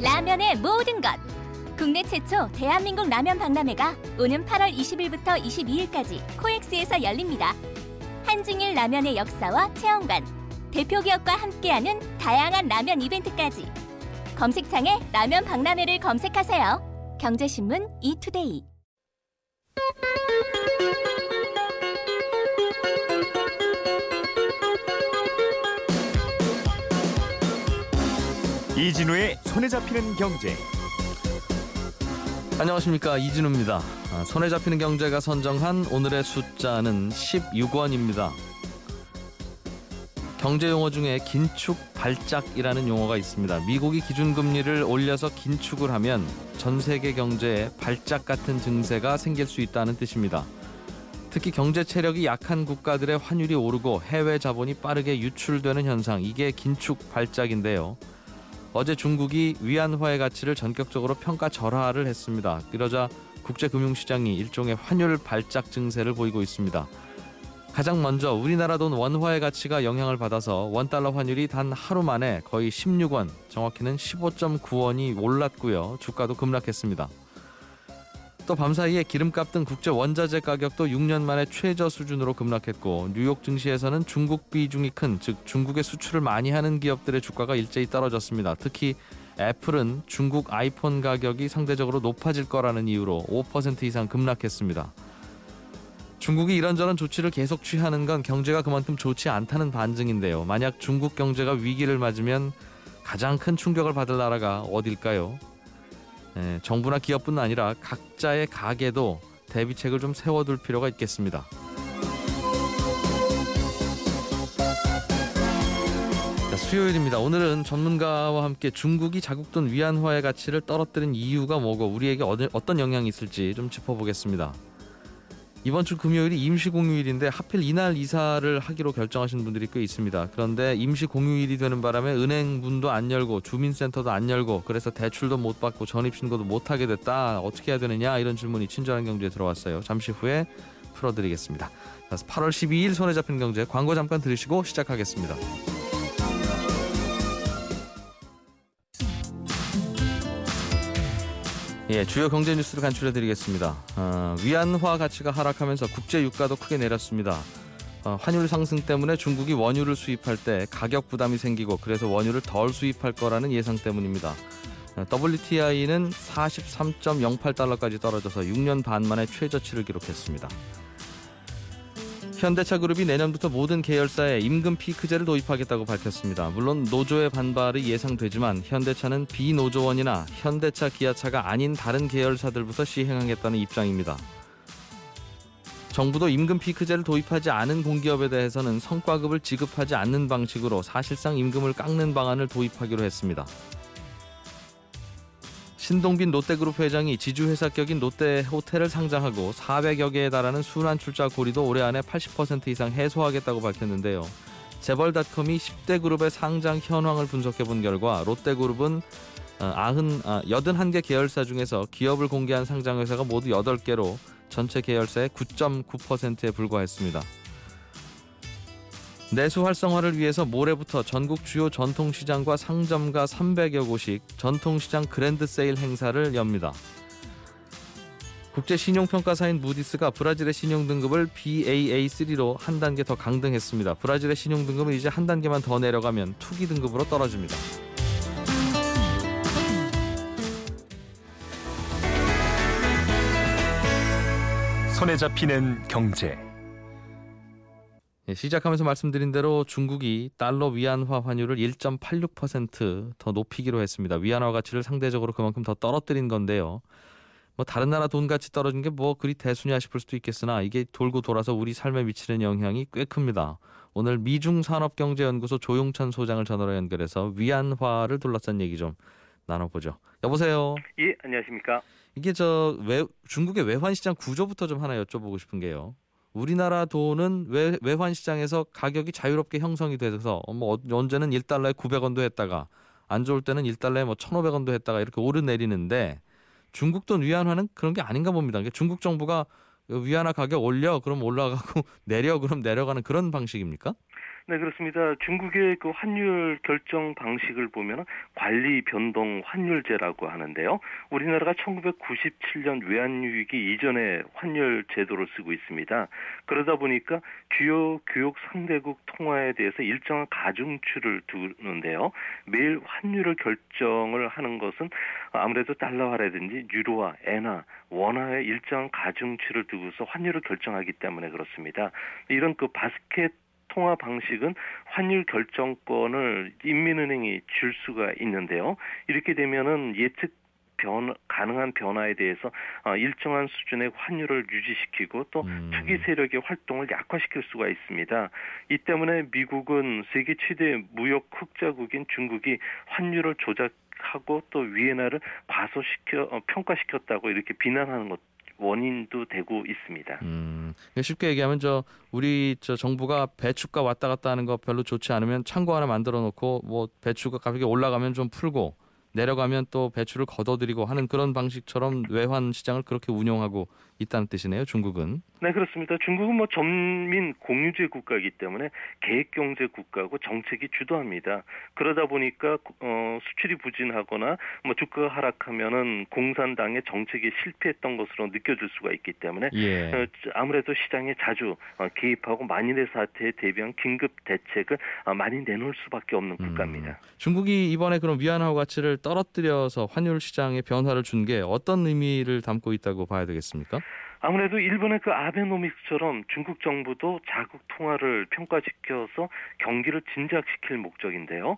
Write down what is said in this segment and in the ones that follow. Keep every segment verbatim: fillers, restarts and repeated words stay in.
라면의 모든 것. 국내 최초 대한민국 라면 박람회가 오는 팔월 이십일부터 이십이일까지 코엑스에서 열립니다. 한증일 라면의 역사와 체험관, 대표 기업과 함께하는 다양한 라면 이벤트까지. 검색창에 라면 박람회를 검색하세요. 경제신문 이투데이. 이진우의 손에 잡히는 경제. 안녕하십니까, 이진우입니다. 아, 손에 잡히는 경제가 선정한 오늘의 숫자는 십육 원입니다. 경제 용어 중에 긴축 발작이라는 용어가 있습니다. 미국이 기준금리를 올려서 긴축을 하면 전 세계 경제에 발작 같은 증세가 생길 수 있다는 뜻입니다. 특히 경제 체력이 약한 국가들의 환율이 오르고 해외 자본이 빠르게 유출되는 현상, 이게 긴축 발작인데요. 어제 중국이 위안화의 가치를 전격적으로 평가절하를 했습니다. 이러자 국제금융시장이 일종의 환율 발작 증세를 보이고 있습니다. 가장 먼저 우리나라 돈 원화의 가치가 영향을 받아서 원달러 환율이 단 하루 만에 거의 십육 원, 정확히는 십오 점 구 원이 올랐고요. 주가도 급락했습니다. 또 밤사이에 기름값 등 국제 원자재 가격도 육 년 만에 최저 수준으로 급락했고, 뉴욕 증시에서는 중국 비중이 큰, 즉 중국에 수출을 많이 하는 기업들의 주가가 일제히 떨어졌습니다. 특히 애플은 중국 아이폰 가격이 상대적으로 높아질 거라는 이유로 오 퍼센트 이상 급락했습니다. 중국이 이런저런 조치를 계속 취하는 건 경제가 그만큼 좋지 않다는 반증인데요. 만약 중국 경제가 위기를 맞으면 가장 큰 충격을 받을 나라가 어딜까요? 예, 정부나 기업뿐 아니라 각자의 가게도 대비책을 좀 세워둘 필요가 있겠습니다. 자, 수요일입니다. 오늘은 전문가와 함께 중국이 자국 돈 위안화의 가치를 떨어뜨린 이유가 뭐고 우리에게 어떤 영향이 있을지 좀 짚어보겠습니다. 이번 주 금요일이 임시공휴일인데 하필 이날 이사를 하기로 결정하신 분들이 꽤 있습니다. 그런데 임시공휴일이 되는 바람에 은행문도 안 열고 주민센터도 안 열고, 그래서 대출도 못 받고 전입신고도 못하게 됐다. 어떻게 해야 되느냐, 이런 질문이 친절한 경제에 들어왔어요. 잠시 후에 풀어드리겠습니다. 팔월 십이일 손에 잡힌 경제, 광고 잠깐 들으시고 시작하겠습니다. 예, 주요 경제 뉴스를 간추려드리겠습니다. 어, 위안화 가치가 하락하면서 국제 유가도 크게 내렸습니다. 어, 환율 상승 때문에 중국이 원유를 수입할 때 가격 부담이 생기고, 그래서 원유를 덜 수입할 거라는 예상 때문입니다. 어, 더블유티아이는 사십삼 점 영팔 달러까지 떨어져서 육 년 반 만에 최저치를 기록했습니다. 현대차 그룹이 내년부터 모든 계열사에 임금 피크제를 도입하겠다고 밝혔습니다. 물론 노조의 반발이 예상되지만 현대차는 비노조원이나 현대차 기아차가 아닌 다른 계열사들부터 시행하겠다는 입장입니다. 정부도 임금 피크제를 도입하지 않은 공기업에 대해서는 성과급을 지급하지 않는 방식으로 사실상 임금을 깎는 방안을 도입하기로 했습니다. 신동빈 롯데그룹 회장이 지주회사 격인 롯데호텔을 상장하고 사백여 개에 달하는 순환출자 고리도 올해 안에 팔십 퍼센트 이상 해소하겠다고 밝혔는데요. 재벌닷컴이 십 대 그룹의 상장 현황을 분석해본 결과 롯데그룹은 팔십일 개 계열사 중에서 기업을 공개한 상장회사가 모두 여덟 개로 전체 계열사의 구 점 구 퍼센트에 불과했습니다. 내수 활성화를 위해서 모레부터 전국 주요 전통시장과 상점가 삼백여 곳이 전통시장 그랜드 세일 행사를 엽니다. 국제신용평가사인 무디스가 브라질의 신용등급을 비에이에이 쓰리로 한 단계 더 강등했습니다. 브라질의 신용등급은 이제 한 단계만 더 내려가면 투기 등급으로 떨어집니다. 손에 잡히는 경제. 예, 시작하면서 말씀드린 대로 중국이 달러 위안화 환율을 일 점 팔육 퍼센트 더 높이기로 했습니다. 위안화 가치를 상대적으로 그만큼 더 떨어뜨린 건데요. 뭐 다른 나라 돈 가치 떨어진 게 뭐 그리 대수냐 싶을 수도 있겠으나 이게 돌고 돌아서 우리 삶에 미치는 영향이 꽤 큽니다. 오늘 미중산업경제연구소 조용찬 소장을 전화로 연결해서 위안화를 둘러싼 얘기 좀 나눠보죠. 여보세요. 예, 안녕하십니까. 이게 저 외, 중국의 외환시장 구조부터 좀 하나 여쭤보고 싶은 게요. 우리나라 돈은 외, 외환시장에서 가격이 자유롭게 형성이 돼서 뭐 언제는 일 달러에 구백 원도 했다가 안 좋을 때는 일 달러에 뭐 천오백 원도 했다가 이렇게 오르내리는데, 중국 돈 위안화는 그런 게 아닌가 봅니다. 그러니까 중국 정부가 위안화 가격 올려 그럼 올라가고 내려 그럼 내려가는 그런 방식입니까? 네, 그렇습니다. 중국의 그 환율 결정 방식을 보면 관리 변동 환율제라고 하는데요. 우리나라가 천구백구십칠 년 외환위기 이전에 환율 제도를 쓰고 있습니다. 그러다 보니까 주요 교역 상대국 통화에 대해서 일정한 가중치를 두는데요. 매일 환율을 결정을 하는 것은 아무래도 달러화라든지 유로화, 엔화, 원화의 일정한 가중치를 두고서 환율을 결정하기 때문에 그렇습니다. 이런 그 바스켓 통화 방식은 환율 결정권을 인민은행이 줄 수가 있는데요. 이렇게 되면은 예측 변, 가능한 변화에 대해서 일정한 수준의 환율을 유지시키고 또 음. 투기 세력의 활동을 약화시킬 수가 있습니다. 이 때문에 미국은 세계 최대 무역 흑자국인 중국이 환율을 조작하고 또 위엔화를 과소시켜 평가시켰다고 이렇게 비난하는 것. 원인도 되고 있습니다. 음, 쉽게 얘기하면 저 우리 저 정부가 배추가 왔다 갔다 하는 거 별로 좋지 않으면 창고 하나 만들어 놓고 뭐 배추가 갑자기 올라가면 좀 풀고 내려가면 또 배추를 걷어들이고 하는 그런 방식처럼 외환 시장을 그렇게 운영하고 있다는 뜻이네요. 중국은. 네, 그렇습니다. 중국은 뭐 전민 공유제 국가이기 때문에 계획경제 국가고 정책이 주도합니다. 그러다 보니까 어, 수출이 부진하거나 뭐 주가가 하락하면은 공산당의 정책이 실패했던 것으로 느껴질 수가 있기 때문에 예. 어, 아무래도 시장에 자주 어, 개입하고 만일의 사태에 대비한 긴급 대책을 어, 많이 내놓을 수밖에 없는 국가입니다. 음, 중국이 이번에 그럼 위안화 가치를 떨어뜨려서 환율 시장에 변화를 준 게 어떤 의미를 담고 있다고 봐야 되겠습니까? 아무래도 일본의 그 아베노믹스처럼 중국 정부도 자국 통화를 평가시켜서 경기를 진작시킬 목적인데요.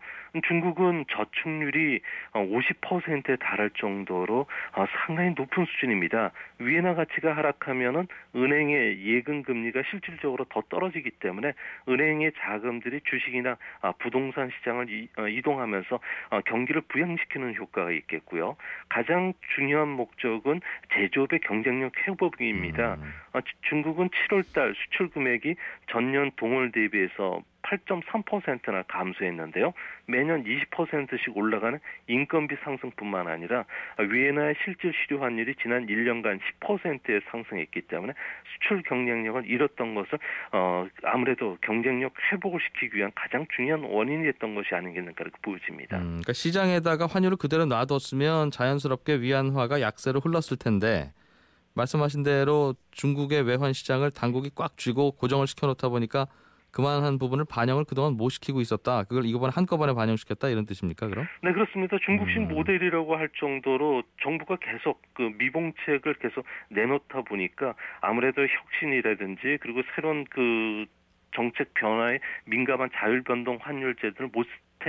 중국은 저축률이 오십 퍼센트에 달할 정도로 상당히 높은 수준입니다. 위엔화 가치가 하락하면은 은행의 예금 금리가 실질적으로 더 떨어지기 때문에 은행의 자금들이 주식이나 부동산 시장을 이동하면서 경기를 부양시키는 효과가 있겠고요. 가장 중요한 목적은 제조업의 경쟁력 회복이 입니다. 음. 중국은 칠월 달 수출 금액이 전년 동월 대비해서 팔 점 삼 퍼센트나 감소했는데요. 매년 이십 퍼센트씩 올라가는 인건비 상승뿐만 아니라 위엔화의 실질 실효 환율이 지난 일 년간 십 퍼센트에 상승했기 때문에 수출 경쟁력을 잃었던 것을 어, 아무래도 경쟁력 회복을 시키기 위한 가장 중요한 원인이 됐던 것이 아니겠는가 그렇게 보여집니다. 음, 그러니까 시장에다가 환율을 그대로 놔뒀으면 자연스럽게 위안화가 약세로 흘렀을 텐데 말씀하신 대로 중국의 외환 시장을 당국이 꽉 쥐고 고정을 시켜놓다 보니까 그만한 부분을 반영을 그동안 못 시키고 있었다. 그걸 이번에 한꺼번에 반영시켰다 이런 뜻입니까? 그럼? 네, 그렇습니다. 중국식 음. 모델이라고 할 정도로 정부가 계속 그 미봉책을 계속 내놓다 보니까 아무래도 혁신이라든지 그리고 새로운 그 정책 변화에 민감한 자율변동 환율 제도를 못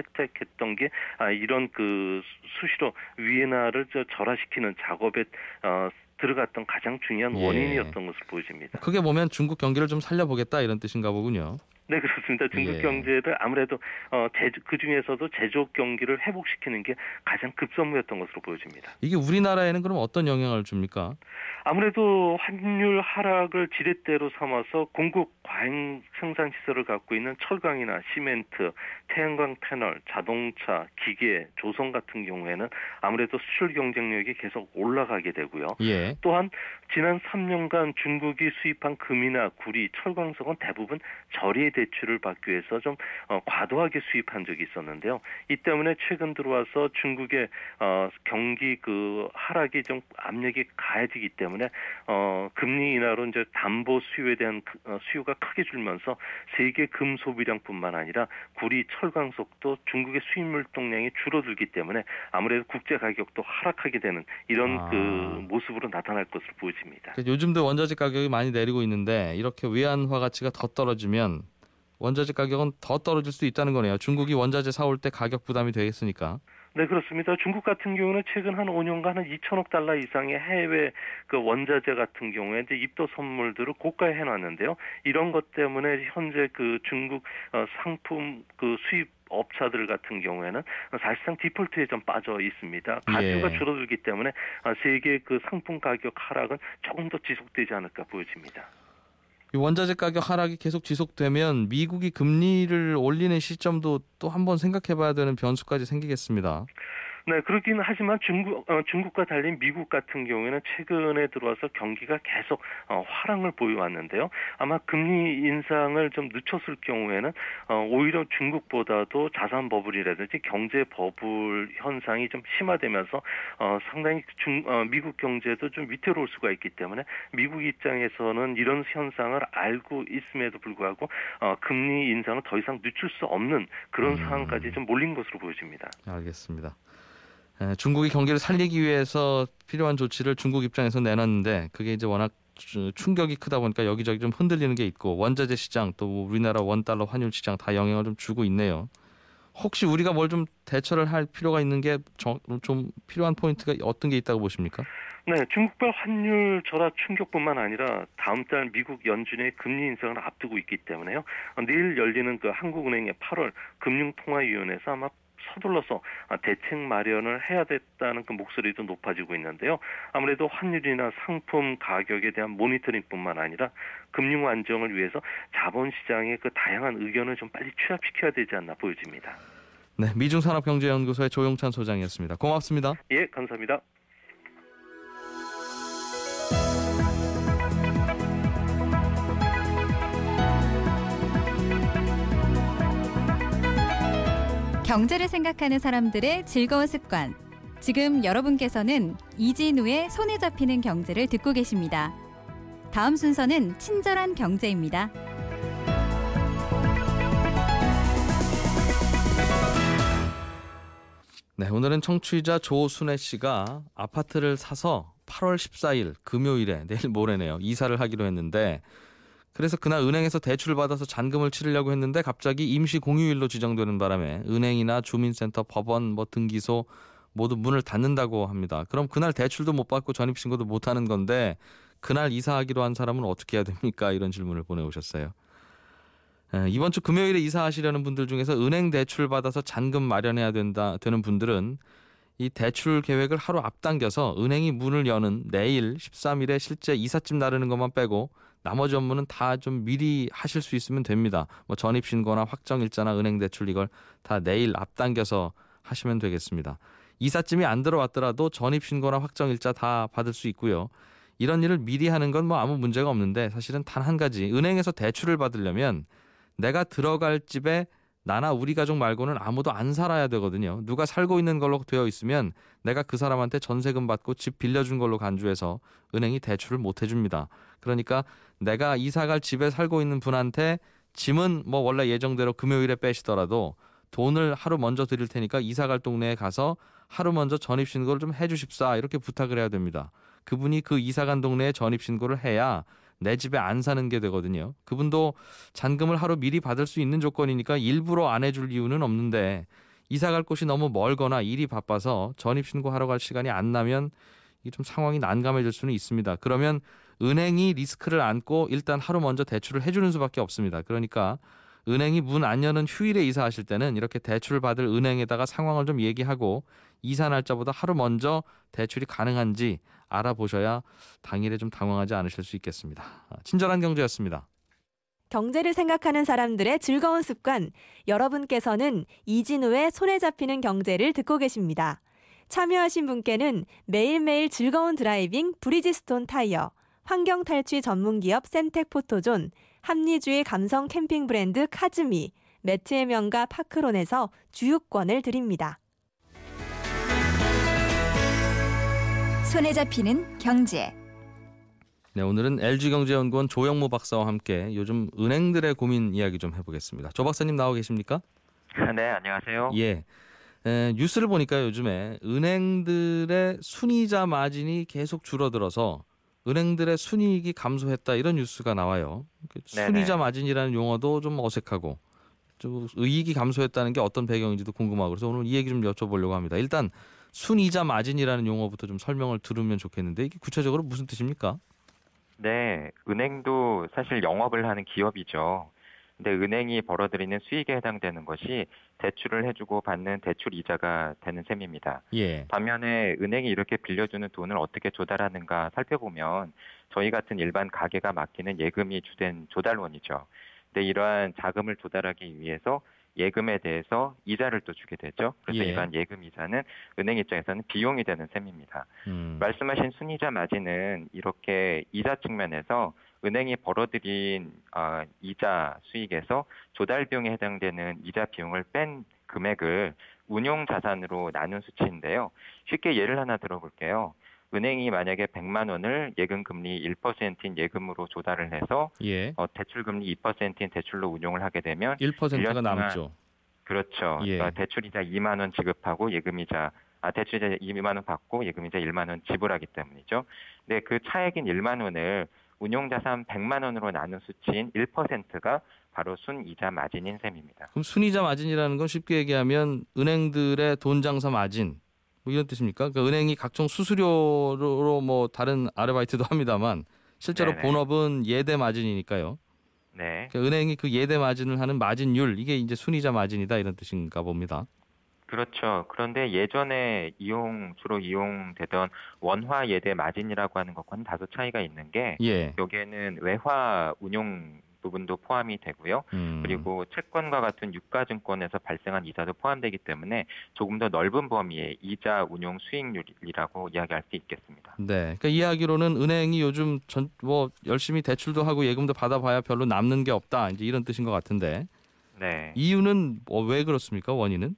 채택했던 게 아, 이런 그 수시로 위엔화를 저 절하시키는 작업에 어, 들어갔던 가장 중요한 예. 원인이었던 것으로 보여집니다. 크게 보면 중국 경기를 좀 살려보겠다 이런 뜻인가 보군요. 네, 그렇습니다. 중국 예. 경제를 아무래도 어, 제조, 그중에서도 제조업 경기를 회복시키는 게 가장 급선무였던 것으로 보여집니다. 이게 우리나라에는 그럼 어떤 영향을 줍니까? 아무래도 환율 하락을 지렛대로 삼아서 공급 과잉 생산 시설을 갖고 있는 철강이나 시멘트, 태양광 패널, 자동차, 기계, 조선 같은 경우에는 아무래도 수출 경쟁력이 계속 올라가게 되고요. 예. 또한 지난 삼 년간 중국이 수입한 금이나 구리, 철광석은 대부분 저리 대출을 받기 위해서 좀 어, 과도하게 수입한 적이 있었는데요. 이 때문에 최근 들어와서 중국의 어, 경기 그 하락이 좀 압력이 가해지기 때문에 어, 금리 인하로 이제 담보 수요에 대한 그, 어, 수요가 크게 줄면서 세계 금 소비량뿐만 아니라 구리, 철광석도 중국의 수입 물동량이 줄어들기 때문에 아무래도 국제 가격도 하락하게 되는 이런 아. 그 모습으로 나타날 것으로 보여집니다. 그러니까 요즘도 원자재 가격이 많이 내리고 있는데 이렇게 위안화 가치가 더 떨어지면 원자재 가격은 더 떨어질 수 있다는 거네요. 중국이 원자재 사올 때 가격 부담이 되겠으니까. 네, 그렇습니다. 중국 같은 경우는 최근 한 오 년간 한 이천억 달러 이상의 해외 그 원자재 같은 경우에 이제 입도 선물들을 고가에 해놨는데요. 이런 것 때문에 현재 그 중국 상품 그 수입 업체들 같은 경우에는 사실상 디폴트에 좀 빠져 있습니다. 가수가 예. 줄어들기 때문에 세계 그 상품 가격 하락은 조금 더 지속되지 않을까 보여집니다. 이 원자재 가격 하락이 계속 지속되면 미국이 금리를 올리는 시점도 또 한번 생각해봐야 되는 변수까지 생기겠습니다. 네, 그렇긴 하지만 중국, 어, 중국과 달리 미국 같은 경우에는 최근에 들어와서 경기가 계속 어, 화랑을 보여왔는데요. 아마 금리 인상을 좀 늦췄을 경우에는 어, 오히려 중국보다도 자산 버블이라든지 경제 버블 현상이 좀 심화되면서 어, 상당히 중, 어, 미국 경제도 좀 위태로울 수가 있기 때문에 미국 입장에서는 이런 현상을 알고 있음에도 불구하고 어, 금리 인상을 더 이상 늦출 수 없는 그런 음. 상황까지 좀 몰린 것으로 보여집니다. 알겠습니다. 에, 중국이 경기를 살리기 위해서 필요한 조치를 중국 입장에서 내놨는데 그게 이제 워낙 주- 충격이 크다 보니까 여기저기 좀 흔들리는 게 있고 원자재 시장 또 우리나라 원달러 환율 시장 다 영향을 좀 주고 있네요. 혹시 우리가 뭘 좀 대처를 할 필요가 있는 게 좀 필요한 포인트가 어떤 게 있다고 보십니까? 네, 중국발 환율 절하 충격뿐만 아니라 다음 달 미국 연준의 금리 인상을 앞두고 있기 때문에요. 어, 내일 열리는 그 한국은행의 팔월 금융통화위원회에서 아마 서둘러서 대책 마련을 해야 됐다는 그 목소리도 높아지고 있는데요. 아무래도 환율이나 상품 가격에 대한 모니터링뿐만 아니라 금융 안정을 위해서 자본시장의 그 다양한 의견을 좀 빨리 취합시켜야 되지 않나 보여집니다. 네, 미중산업경제연구소의 조용찬 소장이었습니다. 고맙습니다. 예, 감사합니다. 경제를 생각하는 사람들의 즐거운 습관. 지금 여러분께서는 이진우의 손에 잡히는 경제를 듣고 계십니다. 다음 순서는 친절한 경제입니다. 네, 오늘은 청취자 조순애 씨가 아파트를 사서 팔월 십사일 금요일에 내일 모레네요. 이사를 하기로 했는데 그래서 그날 은행에서 대출을 받아서 잔금을 치르려고 했는데 갑자기 임시 공휴일로 지정되는 바람에 은행이나 주민센터, 법원, 뭐 등기소 모두 문을 닫는다고 합니다. 그럼 그날 대출도 못 받고 전입신고도 못 하는 건데 그날 이사하기로 한 사람은 어떻게 해야 됩니까? 이런 질문을 보내오셨어요. 에, 이번 주 금요일에 이사하시려는 분들 중에서 은행 대출 받아서 잔금 마련해야 된다 되는 분들은 이 대출 계획을 하루 앞당겨서 은행이 문을 여는 내일 십삼일에 실제 이삿짐 나르는 것만 빼고 나머지 업무는 다 좀 미리 하실 수 있으면 됩니다. 뭐 전입신고나 확정일자나 은행 대출 이걸 다 내일 앞당겨서 하시면 되겠습니다. 이삿짐이 안 들어왔더라도 전입신고나 확정일자 다 받을 수 있고요. 이런 일을 미리 하는 건 뭐 아무 문제가 없는데 사실은 단 한 가지 은행에서 대출을 받으려면 내가 들어갈 집에 나나 우리 가족 말고는 아무도 안 살아야 되거든요. 누가 살고 있는 걸로 되어 있으면 내가 그 사람한테 전세금 받고 집 빌려준 걸로 간주해서 은행이 대출을 못 해줍니다. 그러니까 내가 이사갈 집에 살고 있는 분한테 짐은 뭐 원래 예정대로 금요일에 빼시더라도 돈을 하루 먼저 드릴 테니까 이사갈 동네에 가서 하루 먼저 전입신고를 좀 해주십사 이렇게 부탁을 해야 됩니다. 그분이 그 이사간 동네에 전입신고를 해야 내 집에 안 사는 게 되거든요. 그분도 잔금을 하루 미리 받을 수 있는 조건이니까 일부러 안 해줄 이유는 없는데 이사 갈 곳이 너무 멀거나 일이 바빠서 전입신고하러 갈 시간이 안 나면 이게 좀 상황이 난감해질 수는 있습니다. 그러면 은행이 리스크를 안고 일단 하루 먼저 대출을 해주는 수밖에 없습니다. 그러니까 은행이 문 안 여는 휴일에 이사하실 때는 이렇게 대출을 받을 은행에다가 상황을 좀 얘기하고 이사 날짜보다 하루 먼저 대출이 가능한지 알아보셔야 당일에 좀 당황하지 않으실 수 있겠습니다. 친절한 경제였습니다. 경제를 생각하는 사람들의 즐거운 습관. 여러분께서는 이진우의 손에 잡히는 경제를 듣고 계십니다. 참여하신 분께는 매일매일 즐거운 드라이빙 브리지스톤 타이어, 환경탈취 전문기업 센텍포토존, 합리주의 감성 캠핑 브랜드 카즈미, 매트의 명가 파크론에서 주유권을 드립니다. 손에 잡히는 경제. 네, 오늘은 엘지경제연구원 조영무 박사와 함께 요즘 은행들의 고민 이야기 좀 해보겠습니다. 조 박사님 나와 계십니까? 네, 안녕하세요. 예. 에, 뉴스를 보니까 요즘에 은행들의 순이자 마진이 계속 줄어들어서 은행들의 순이익이 감소했다 이런 뉴스가 나와요. 순이자 마진이라는 용어도 좀 어색하고 좀 이익이 감소했다는 게 어떤 배경인지도 궁금하고 그래서 오늘 이 얘기 좀 여쭤보려고 합니다. 일단 순이자 마진이라는 용어부터 좀 설명을 들으면 좋겠는데 이게 구체적으로 무슨 뜻입니까? 네, 은행도 사실 영업을 하는 기업이죠. 근데 은행이 벌어들이는 수익에 해당되는 것이 대출을 해주고 받는 대출 이자가 되는 셈입니다. 예. 반면에 은행이 이렇게 빌려주는 돈을 어떻게 조달하는가 살펴보면 저희 같은 일반 가게가 맡기는 예금이 주된 조달원이죠. 근데 이러한 자금을 조달하기 위해서 예금에 대해서 이자를 또 주게 되죠. 그래서 예. 이러한 예금 이자는 은행 입장에서는 비용이 되는 셈입니다. 음. 말씀하신 순이자 마진은 이렇게 이자 측면에서 은행이 벌어들인 어, 이자 수익에서 조달 비용에 해당되는 이자 비용을 뺀 금액을 운용 자산으로 나눈 수치인데요. 쉽게 예를 하나 들어볼게요. 은행이 만약에 백만 원을 예금 금리 일 퍼센트인 예금으로 조달을 해서 예. 어, 대출 금리 이 퍼센트인 대출로 운용을 하게 되면 일 퍼센트가 일 년 동안 남죠. 그렇죠. 예. 그러니까 대출이자 이만 원 지급하고 예금이자 아 대출이자 이만 원 받고 예금이자 일만 원 지불하기 때문이죠. 근데 그 차액인 일만 원을 운용자산 백만 원으로 나눈 수치인 일 퍼센트가 바로 순이자 마진인 셈입니다. 그럼 순이자 마진이라는 건 쉽게 얘기하면 은행들의 돈 장사 마진 뭐 이런 뜻입니까? 그러니까 은행이 각종 수수료로 뭐 다른 아르바이트도 합니다만 실제로 네네. 본업은 예대 마진이니까요. 네. 그러니까 은행이 그 예대 마진을 하는 마진율 이게 이제 순이자 마진이다 이런 뜻인가 봅니다. 그렇죠. 그런데 예전에 이용 주로 이용되던 원화 예대 마진이라고 하는 것과는 다소 차이가 있는 게 예. 여기에는 외화 운용 부분도 포함이 되고요. 음. 그리고 채권과 같은 유가증권에서 발생한 이자도 포함되기 때문에 조금 더 넓은 범위의 이자 운용 수익률이라고 이야기할 수 있겠습니다. 네. 그러니까 이야기로는 은행이 요즘 전, 뭐 열심히 대출도 하고 예금도 받아봐야 별로 남는 게 없다. 이제 이런 뜻인 것 같은데 네. 이유는 뭐 왜 그렇습니까? 원인은?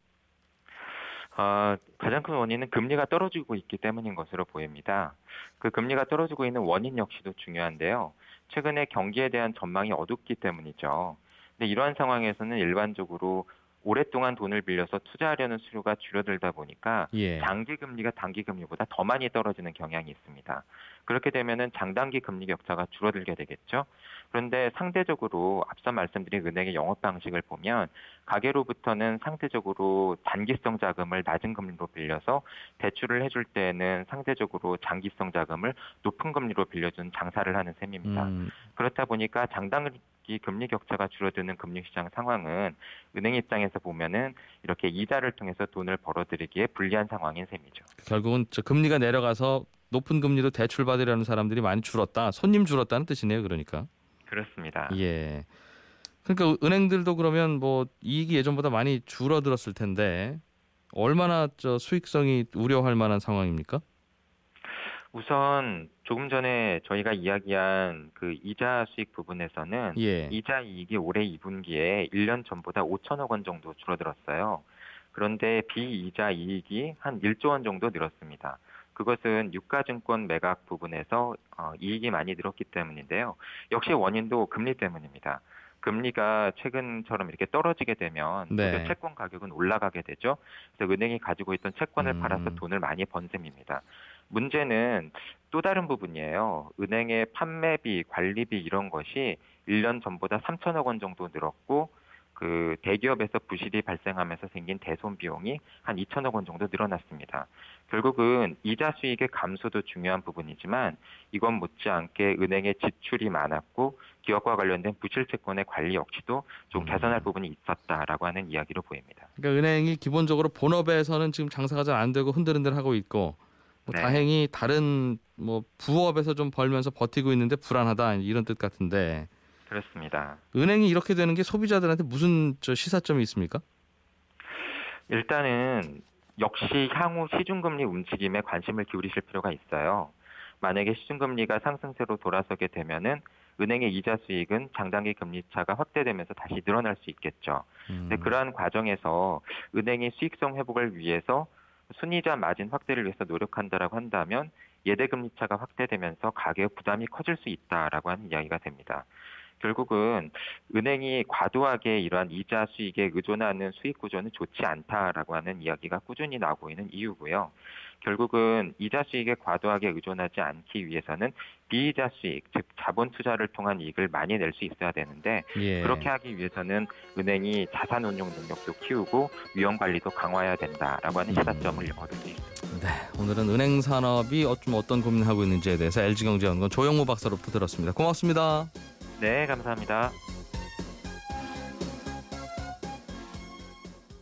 어, 가장 큰 원인은 금리가 떨어지고 있기 때문인 것으로 보입니다. 그 금리가 떨어지고 있는 원인 역시도 중요한데요. 최근에 경기에 대한 전망이 어둡기 때문이죠. 근데 이러한 상황에서는 일반적으로 오랫동안 돈을 빌려서 투자하려는 수요가 줄어들다 보니까 예. 장기 금리가 단기 금리보다 더 많이 떨어지는 경향이 있습니다. 그렇게 되면은 장단기 금리 격차가 줄어들게 되겠죠. 그런데 상대적으로 앞서 말씀드린 은행의 영업 방식을 보면 가계로부터는 상대적으로 단기성 자금을 낮은 금리로 빌려서 대출을 해줄 때는 상대적으로 장기성 자금을 높은 금리로 빌려준 장사를 하는 셈입니다. 음. 그렇다 보니까 장단기 금리 격차가 줄어드는 금융시장 상황은 은행 입장에서 보면은 이렇게 이자를 통해서 돈을 벌어들이기에 불리한 상황인 셈이죠. 결국은 저 금리가 내려가서 높은 금리로 대출 받으려는 사람들이 많이 줄었다. 손님 줄었다는 뜻이네요. 그러니까. 그렇습니다. 예. 그러니까 은행들도 그러면 뭐 이익이 예전보다 많이 줄어들었을 텐데 얼마나 저 수익성이 우려할 만한 상황입니까? 우선 조금 전에 저희가 이야기한 그 이자 수익 부분에서는 예. 이자 이익이 올해 이 분기에 일 년 전보다 오천억 원 정도 줄어들었어요. 그런데 비이자 이익이 한 일조 원 정도 늘었습니다. 그것은 유가증권 매각 부분에서 어, 이익이 많이 늘었기 때문인데요. 역시 원인도 금리 때문입니다. 금리가 최근처럼 이렇게 떨어지게 되면 네. 채권 가격은 올라가게 되죠. 그래서 은행이 가지고 있던 채권을 음. 팔아서 돈을 많이 번 셈입니다. 문제는 또 다른 부분이에요. 은행의 판매비, 관리비 이런 것이 일 년 전보다 삼천억 원 정도 늘었고 그 대기업에서 부실이 발생하면서 생긴 대손 비용이 한 이천억 원 정도 늘어났습니다. 결국은 이자 수익의 감소도 중요한 부분이지만 이건 못지않게 은행의 지출이 많았고 기업과 관련된 부실 채권의 관리 역시도 좀 개선할 부분이 있었다라고 하는 이야기로 보입니다. 그러니까 은행이 기본적으로 본업에서는 지금 장사가 잘 안 되고 흔들흔들 하고 있고 뭐 네. 다행히 다른 뭐 부업에서 좀 벌면서 버티고 있는데 불안하다 이런 뜻 같은데 그렇습니다. 은행이 이렇게 되는 게 소비자들한테 무슨 저 시사점이 있습니까? 일단은 역시 향후 시중금리 움직임에 관심을 기울이실 필요가 있어요. 만약에 시중금리가 상승세로 돌아서게 되면은 은행의 이자 수익은 장단기 금리 차가 확대되면서 다시 늘어날 수 있겠죠. 음. 근데 그러한 과정에서 은행이 수익성 회복을 위해서 순이자 마진 확대를 위해서 노력한다라고 한다면 예대금리 차가 확대되면서 가계의 부담이 커질 수 있다라고 하는 이야기가 됩니다. 결국은 은행이 과도하게 이러한 이자 수익에 의존하는 수익 구조는 좋지 않다라고 하는 이야기가 꾸준히 나오고 있는 이유고요. 결국은 이자 수익에 과도하게 의존하지 않기 위해서는 비이자 수익, 즉 자본 투자를 통한 이익을 많이 낼 수 있어야 되는데 예. 그렇게 하기 위해서는 은행이 자산 운용 능력도 키우고 위험 관리도 강화해야 된다라고 하는 시사점을 얻을 수 있습니다. 네, 오늘은 은행 산업이 좀 어떤 고민을 하고 있는지에 대해서 엘지경제연구원 조영무 박사로부터 들었습니다. 고맙습니다. 네, 감사합니다.